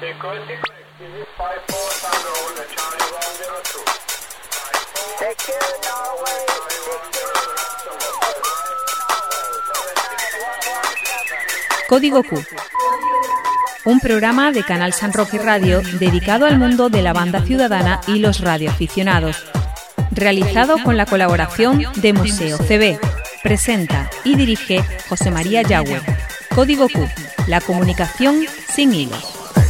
Código Q, un programa de Canal San Roque Radio dedicado al mundo de la banda ciudadana y los radioaficionados, realizado con la colaboración de Museo CB. Presenta y dirige José María Yagüe. Código Q, la comunicación sin hilos.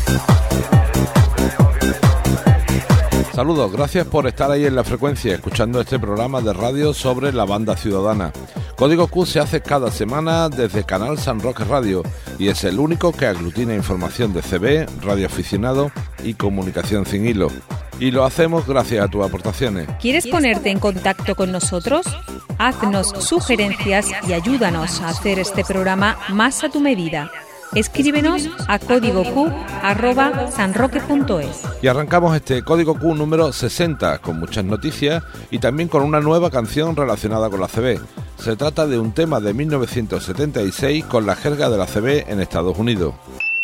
Saludos, gracias por estar ahí en la frecuencia, escuchando este programa de radio sobre la banda ciudadana. Código Q se hace cada semana desde Canal San Roque Radio y es el único que aglutina información de CB, radioaficionado y comunicación sin hilo. Y lo hacemos gracias a tus aportaciones. ¿Quieres ponerte en contacto con nosotros? Haznos sugerencias y ayúdanos a hacer este programa más a tu medida. Escríbenos a códigoq@sanroque.es. Y arrancamos este Código Q número 60 con muchas noticias y también con una nueva canción relacionada con la CB. Se trata de un tema de 1976 con la jerga de la CB en Estados Unidos.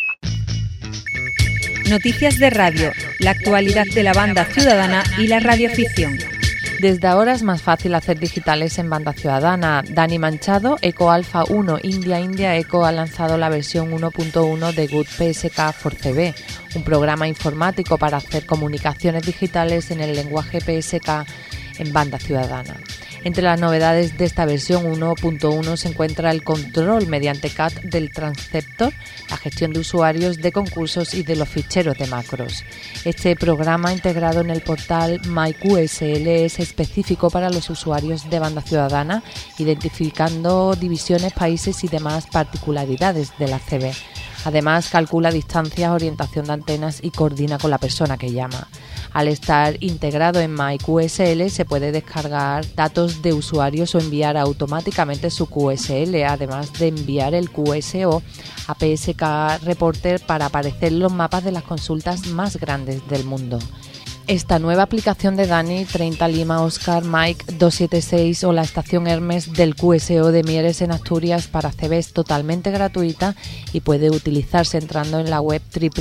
Noticias de radio, la actualidad de la banda ciudadana y la radioafición. Desde ahora es más fácil hacer digitales en banda ciudadana. Dani Manchado, Eco Alpha 1 India Eco, ha lanzado la versión 1.1 de Good PSK for CB, un programa informático para hacer comunicaciones digitales en el lenguaje PSK en banda ciudadana. Entre las novedades de esta versión 1.1 se encuentra el control mediante CAT del transceptor, la gestión de usuarios de concursos y de los ficheros de macros. Este programa integrado en el portal MyQSL es específico para los usuarios de banda ciudadana, identificando divisiones, países y demás particularidades de la CB. Además, calcula distancias, orientación de antenas y coordina con la persona que llama. Al estar integrado en MyQSL se puede descargar datos de usuarios o enviar automáticamente su QSL, además de enviar el QSO a PSK Reporter para aparecer los mapas de las consultas más grandes del mundo. Esta nueva aplicación de Dani, 30 Lima Oscar Mike 276 o la estación Hermes del QSO de Mieres en Asturias para CB es totalmente gratuita y puede utilizarse entrando en la web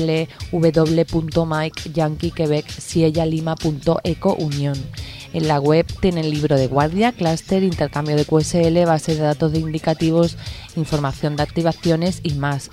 www.mikeyankeequebec.eco.union. En la web tienen libro de guardia, clúster, intercambio de QSL, base de datos de indicativos, información de activaciones y más.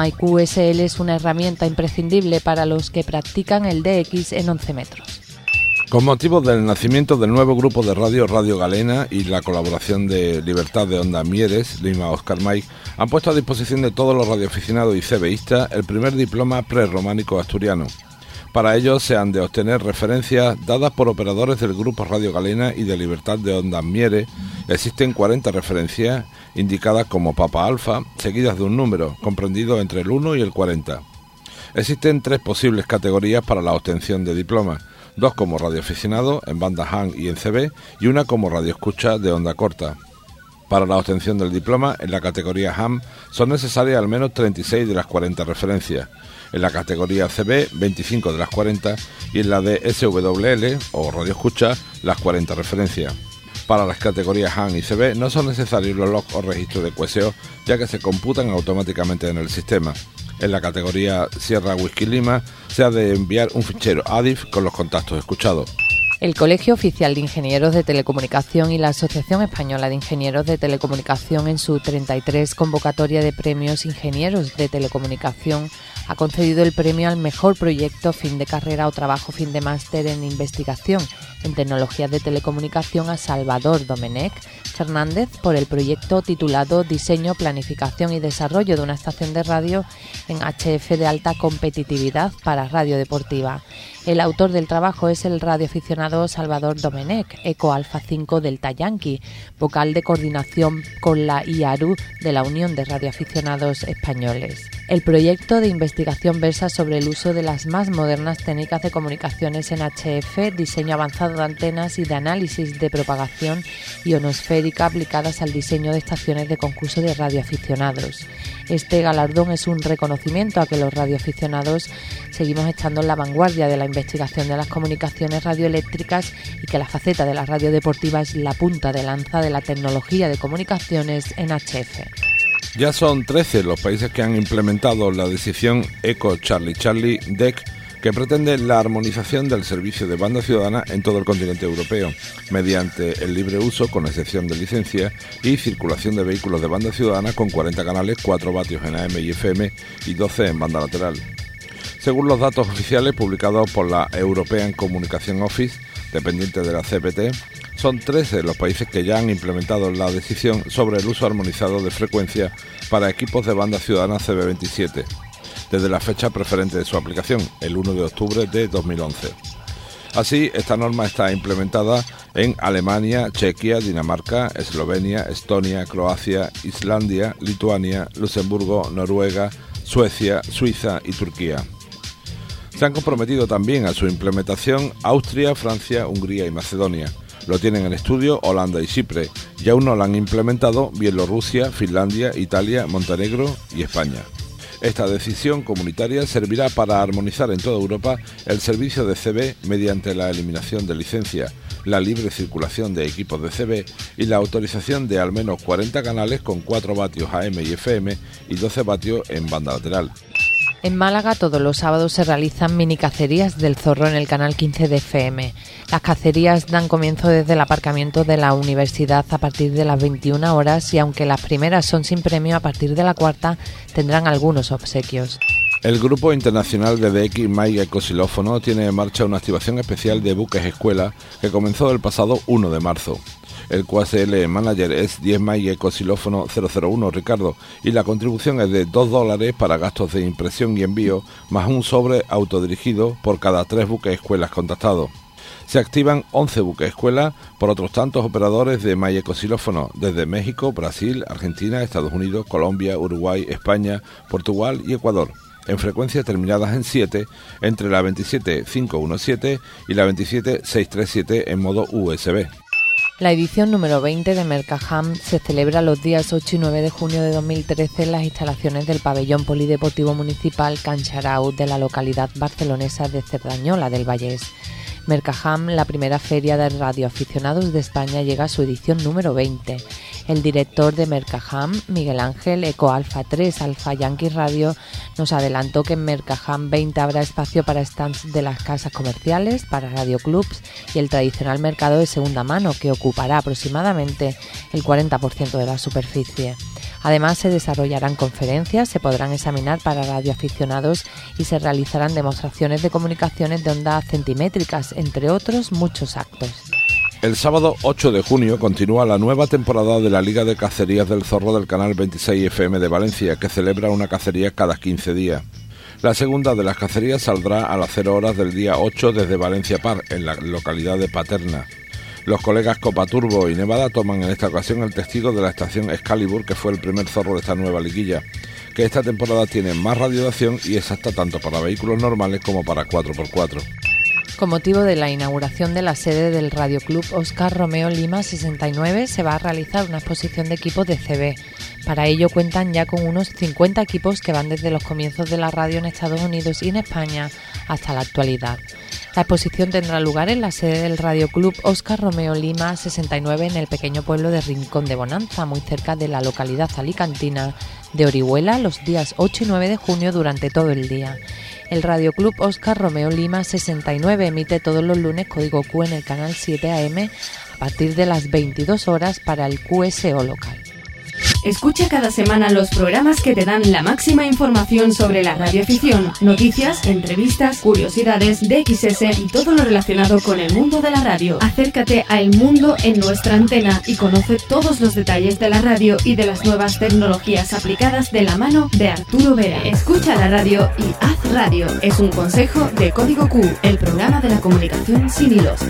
MyQSL es una herramienta imprescindible para los que practican el DX en 11 metros. Con motivo del nacimiento del nuevo grupo de radio Radio Galena y la colaboración de Libertad de Onda Mieres, Lima Oscar Mike, han puesto a disposición de todos los radioaficionados y CBistas el primer diploma prerrománico asturiano. Para ello se han de obtener referencias dadas por operadores del grupo Radio Galena y de Libertad de Ondas Mieres. Existen 40 referencias indicadas como Papa Alfa, seguidas de un número, comprendido entre el 1 y el 40. Existen 3 posibles categorías para la obtención de diplomas, 2 como radioaficionado en banda HAN y en CB y una como radioescucha de onda corta. Para la obtención del diploma en la categoría HAM son necesarias al menos 36 de las 40 referencias. En la categoría CB, 25 de las 40 y en la de SWL o radioescucha, las 40 referencias. Para las categorías HAN y CB no son necesarios los logs o registros de QSO, ya que se computan automáticamente en el sistema. En la categoría Sierra Whisky Lima se ha de enviar un fichero ADIF con los contactos escuchados. El Colegio Oficial de Ingenieros de Telecomunicación y la Asociación Española de Ingenieros de Telecomunicación, en su 33 convocatoria de premios Ingenieros de Telecomunicación, ha concedido el premio al mejor proyecto fin de carrera o trabajo fin de máster en investigación en tecnologías de telecomunicación a Salvador Domenech Fernández por el proyecto titulado Diseño, Planificación y Desarrollo de una estación de radio en HF de alta competitividad para radio deportiva. El autor del trabajo es el radioaficionado Salvador Domenech, Eco Alpha 5 Delta Yankee, vocal de coordinación con la IARU de la Unión de Radioaficionados Españoles. El proyecto de investigación versa sobre el uso de las más modernas técnicas de comunicaciones en HF, diseño avanzado de antenas y de análisis de propagación ionosférica aplicadas al diseño de estaciones de concurso de radioaficionados. Este galardón es un reconocimiento a que los radioaficionados seguimos estando en la vanguardia de la investigación de las comunicaciones radioeléctricas y que la faceta de la radio deportiva es la punta de lanza de la tecnología de comunicaciones en HF. Ya son 13 los países que han implementado la decisión ECO Charlie Charlie DEC, que pretende la armonización del servicio de banda ciudadana en todo el continente europeo, mediante el libre uso, con excepción de licencia, y circulación de vehículos de banda ciudadana con 40 canales, 4 vatios en AM y FM y 12 en banda lateral. Según los datos oficiales publicados por la European Communication Office, dependiente de la CPT, son 13 los países que ya han implementado la decisión sobre el uso armonizado de frecuencia para equipos de banda ciudadana CB27, desde la fecha preferente de su aplicación, el 1 de octubre de 2011. Así, esta norma está implementada en Alemania, Chequia, Dinamarca, Eslovenia, Estonia, Croacia, Islandia, Lituania, Luxemburgo, Noruega, Suecia, Suiza y Turquía. Se han comprometido también a su implementación Austria, Francia, Hungría y Macedonia. Lo tienen en estudio Holanda y Chipre, y aún no lo han implementado Bielorrusia, Finlandia, Italia, Montenegro y España. Esta decisión comunitaria servirá para armonizar en toda Europa el servicio de CB mediante la eliminación de licencia, la libre circulación de equipos de CB y la autorización de al menos 40 canales con 4 vatios AM y FM y 12 vatios en banda lateral. En Málaga todos los sábados se realizan mini cacerías del zorro en el canal 15 de FM. Las cacerías dan comienzo desde el aparcamiento de la universidad a partir de las 21 horas y aunque las primeras son sin premio, a partir de la cuarta tendrán algunos obsequios. El Grupo Internacional de DX Mike Ecosilófono tiene en marcha una activación especial de buques escuela que comenzó el pasado 1 de marzo. El QSL Manager es 10 Mike Ecosilófono 001 Ricardo y la contribución es de $2 para gastos de impresión y envío más un sobre autodirigido por cada 3 buques escuelas contactados. Se activan 11 buques escuela por otros tantos operadores de Mike Ecosilófono desde México, Brasil, Argentina, Estados Unidos, Colombia, Uruguay, España, Portugal y Ecuador, en frecuencias terminadas en 7 entre la 27517 y la 27637 en modo USB. La edición número 20 de Mercaham se celebra los días 8 y 9 de junio de 2013 en las instalaciones del Pabellón Polideportivo Municipal Can Xarau de la localidad barcelonesa de Cerdañola del Vallès. Mercaham, la primera feria de radioaficionados de España, llega a su edición número 20. El director de Mercaham, Miguel Ángel, Eco Alfa 3 Alfa Yankee Radio, nos adelantó que en Mercaham 20 habrá espacio para stands de las casas comerciales, para radioclubs y el tradicional mercado de segunda mano, que ocupará aproximadamente el 40% de la superficie. Además, se desarrollarán conferencias, se podrán examinar para radioaficionados y se realizarán demostraciones de comunicaciones de ondas centimétricas, entre otros muchos actos. El sábado 8 de junio continúa la nueva temporada de la Liga de Cacerías del Zorro del canal 26 FM de Valencia, que celebra una cacería cada 15 días. La segunda de las cacerías saldrá a las 0 horas del día 8 desde Valencia Park, en la localidad de Paterna. Los colegas Copa Turbo y Nevada toman en esta ocasión el testigo de la estación Excalibur, que fue el primer zorro de esta nueva liguilla, que esta temporada tiene más radiación y es apta tanto para vehículos normales como para 4x4. Con motivo de la inauguración de la sede del Radioclub Óscar Romeo Lima 69 se va a realizar una exposición de equipos de CB. Para ello cuentan ya con unos 50 equipos que van desde los comienzos de la radio en Estados Unidos y en España hasta la actualidad. La exposición tendrá lugar en la sede del Radioclub Óscar Romeo Lima 69 en el pequeño pueblo de Rincón de Bonanza, muy cerca de la localidad alicantina de Orihuela, los días 8 y 9 de junio durante todo el día. El Radioclub Óscar Romeo Lima 69 emite todos los lunes Código Q en el canal 7 AM a partir de las 22 horas para el QSO local. Escucha cada semana los programas que te dan la máxima información sobre la radioafición, noticias, entrevistas, curiosidades, DXS y todo lo relacionado con el mundo de la radio. Acércate a El Mundo en nuestra antena y conoce todos los detalles de la radio y de las nuevas tecnologías aplicadas de la mano de Arturo Vera. Escucha la radio y haz radio. Es un consejo de Código Q, el programa de la comunicación sin hilos.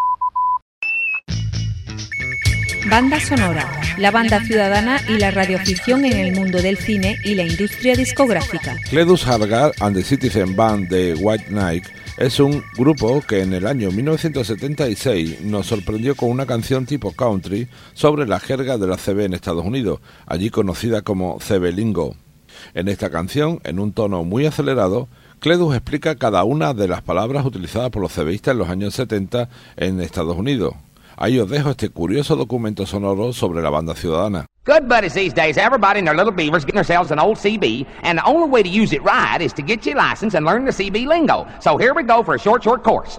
Banda sonora, la banda ciudadana y la radioafición en el mundo del cine y la industria discográfica. Cledus Hargar and the Citizen Band de White Knight es un grupo que en el año 1976 nos sorprendió con una canción tipo country sobre la jerga de la CB en Estados Unidos, allí conocida como CB Lingo. En esta canción, en un tono muy acelerado, Cledus explica cada una de las palabras utilizadas por los CBistas en los años 70 en Estados Unidos. Ahí os dejo este curioso documento sonoro sobre la banda ciudadana. Good buddies these days, everybody and their little beavers getting themselves an old CB, and the only way to use it right is to get your license and learn the CB lingo. So here we go for a short course.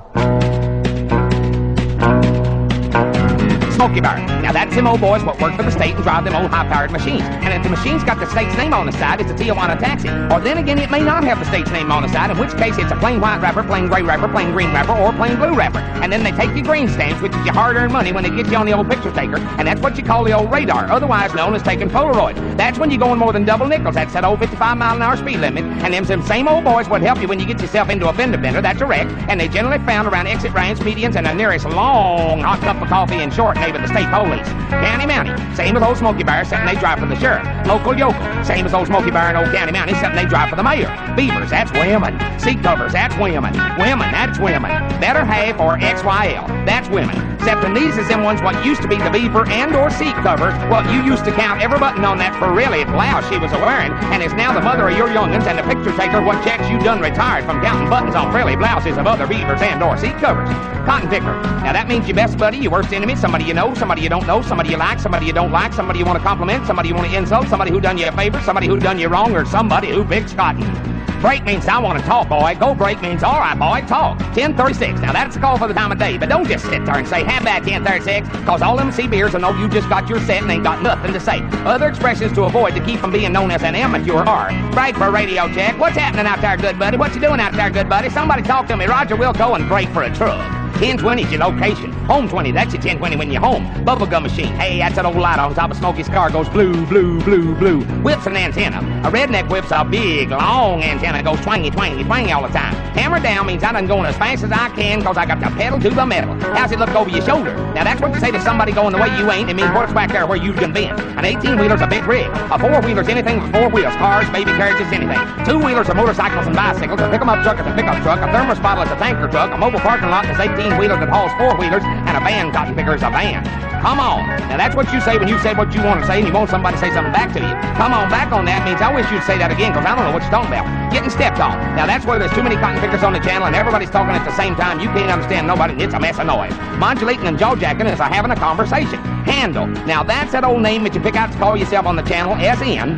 Smoky Bar. Now that's them old boys what work for the state and drive them old high-powered machines. And if the machine's got the state's name on the side, it's a Tijuana taxi. Or then again, it may not have the state's name on the side, in which case it's a plain white wrapper, plain gray wrapper, plain green wrapper, or plain blue wrapper. And then they take your green stamps, which is your hard-earned money, when they get you on the old picture taker, and that's what you call the old radar, otherwise known as taking Polaroid. That's when you're going more than double nickels. That's that old 55-mile-an-hour speed limit. And them same old boys would help you when you get yourself into a fender bender, that's a wreck. And they generally found around exit ramps, medians, and the nearest long hot cup of coffee in short name of the state police. County Mountie, same as old Smoky Bear, except they drive for the sheriff. Local yokel, same as old Smoky Bear and old County Mountie, except they drive for the mayor. Beavers, that's women. Seat covers, that's women. Women, that's women. Better half or XYL, that's women. Except in these is them ones what used to be the beaver and or seat cover, what you used to count every button on that for really blouse she was a-wearing, and is now the mother of your young'uns and the picture taker what checks you done retired from counting buttons on frilly blouses of other beavers and or seat covers. Cotton picker. Now that means your best buddy, your worst enemy, somebody you know, somebody you don't know, somebody you like, somebody you don't like, somebody you want to compliment, somebody you want to insult, somebody who done you a favor, somebody who done you wrong, or somebody who picks cotton. Break means I want to talk, boy. Go break means all right, boy, talk. 10:36. Now that's a call for the time of day, but don't just sit there and say, have that 10:36, because all them CBers will know you just got your set and ain't got nothing to say. Other expressions to avoid to keep from being known as an amateur are break for a radio check. What's happening out there, good buddy? What you doing out there, good buddy? Somebody talk to me. Roger Wilco, and break for a truck. 1020 is your location. Home 20, that's your 1020 when you're home. Bubblegum machine. Hey, that's that old light on top of Smokey's car goes blue, blue, blue, blue. Whip's an antenna. A redneck whip's a big, long antenna. Goes twangy, twangy, twangy all the time. Hammer down means I done going as fast as I can because I got the pedal to the metal. How's it look over your shoulder? Now that's what you say to somebody going the way you ain't. It means what's back there where you've been bent. An 18-wheeler's a big rig. A 4-wheeler's anything with 4 wheels. Cars, baby carriages, anything. 2-wheelers are motorcycles and bicycles. A pick-em-up truck is a pickup truck. A thermos bottle is a tanker truck. A mobile parking lot is 18-wheeler that hauls 4-wheelers, and a van cotton picker is a van. Come on. Now that's what you say when you said what you want to say and you want somebody to say something back to you. Come on back on that means I wish you'd say that again because I don't know what you're talking about. Getting stepped on. Now that's where there's too many cotton pickers on the channel and everybody's talking at the same time. You can't understand nobody. It's a mess of noise. Modulating and jaw-jacking is having a conversation. Handle. Now that's that old name that you pick out to call yourself on the channel as in...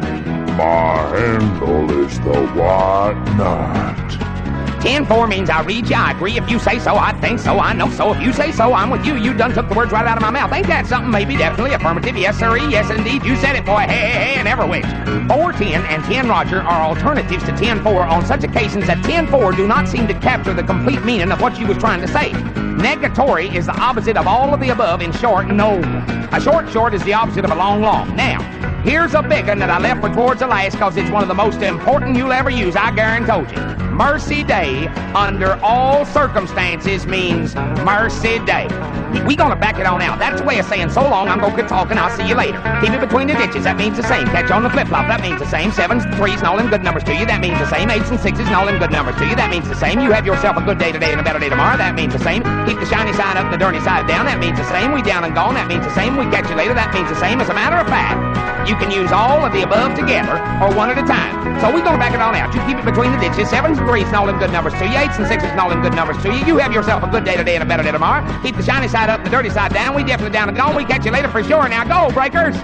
My handle is the White Knight. 10-4 means I read you, I agree if you say so, I think so, I know so, if you say so, I'm with you, you done took the words right out of my mouth. Ain't that something? Maybe, definitely, affirmative, yes sirree, yes indeed, you said it, boy, hey, hey, hey, and ever which. 4-10 and 10-Roger are alternatives to 10-4 on such occasions that 10-4 do not seem to capture the complete meaning of what you was trying to say. Negatory is the opposite of all of the above, in short, no. A short is the opposite of a long. Now, here's a big one that I left for towards the last because it's one of the most important you'll ever use, I guarantee you. Mercy Day, under all circumstances, means Mercy Day. We gonna back it on out. That's a way of saying so long, I'm gonna quit talking, I'll see you later. Keep it between the ditches, that means the same. Catch on the flip-flop, that means the same. 7s, 3s, and all them good numbers to you, that means the same. 8s and 6s, and all them good numbers to you, that means the same. You have yourself a good day today and a better day tomorrow, that means the same. Keep the shiny side up and the dirty side down, that means the same. We down and gone, that means the same. We catch you later, that means the same. As a matter of fact, you can use all of the above together or one at a time. So we're gonna back it on out. You keep it between the ditches, 7s and 3s, and all them good numbers to you, 8s and 6s, and all them good numbers to you. You have yourself a good day today and a better day tomorrow. Keep the shiny side up and the dirty side down. We definitely down and gone. We catch you later for sure. Now go, breakers.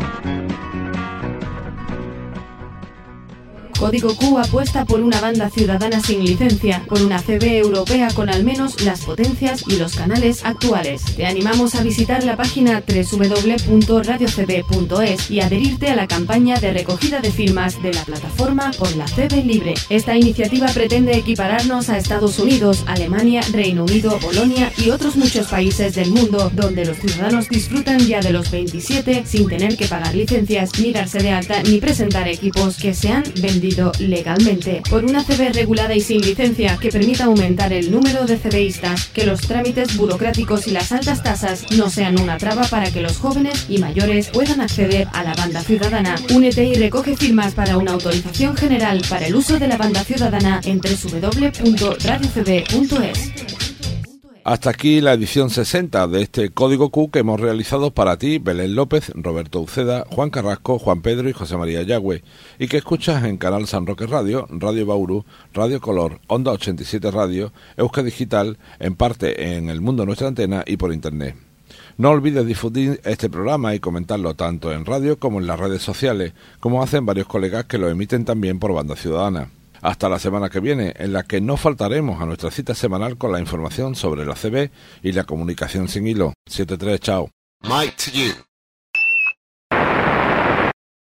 Código Q apuesta por una banda ciudadana sin licencia, por una CB europea con al menos las potencias y los canales actuales. Te animamos a visitar la página www.radiocb.es y adherirte a la campaña de recogida de firmas de la plataforma por la CB Libre. Esta iniciativa pretende equipararnos a Estados Unidos, Alemania, Reino Unido, Polonia y otros muchos países del mundo donde los ciudadanos disfrutan ya de los 27 sin tener que pagar licencias, ni darse de alta ni presentar equipos que se han vendido legalmente. Por una CB regulada y sin licencia que permita aumentar el número de CBistas, que los trámites burocráticos y las altas tasas no sean una traba para que los jóvenes y mayores puedan acceder a la banda ciudadana. Únete y recoge firmas para una autorización general para el uso de la banda ciudadana en www.radiocb.es. Hasta aquí la edición 60 de este Código Q que hemos realizado para ti, Belén López, Roberto Uceda, Juan Carrasco, Juan Pedro y José María Yagüe, y que escuchas en Canal San Roque Radio, Radio Bauru, Radio Color, Onda 87 Radio, Euska Digital, en parte en El Mundo Nuestra Antena y por Internet. No olvides difundir este programa y comentarlo tanto en radio como en las redes sociales, como hacen varios colegas que lo emiten también por Banda Ciudadana. Hasta la semana que viene, en la que no faltaremos a nuestra cita semanal con la información sobre la CB y la comunicación sin hilo. 7-3, chao. Mike to you.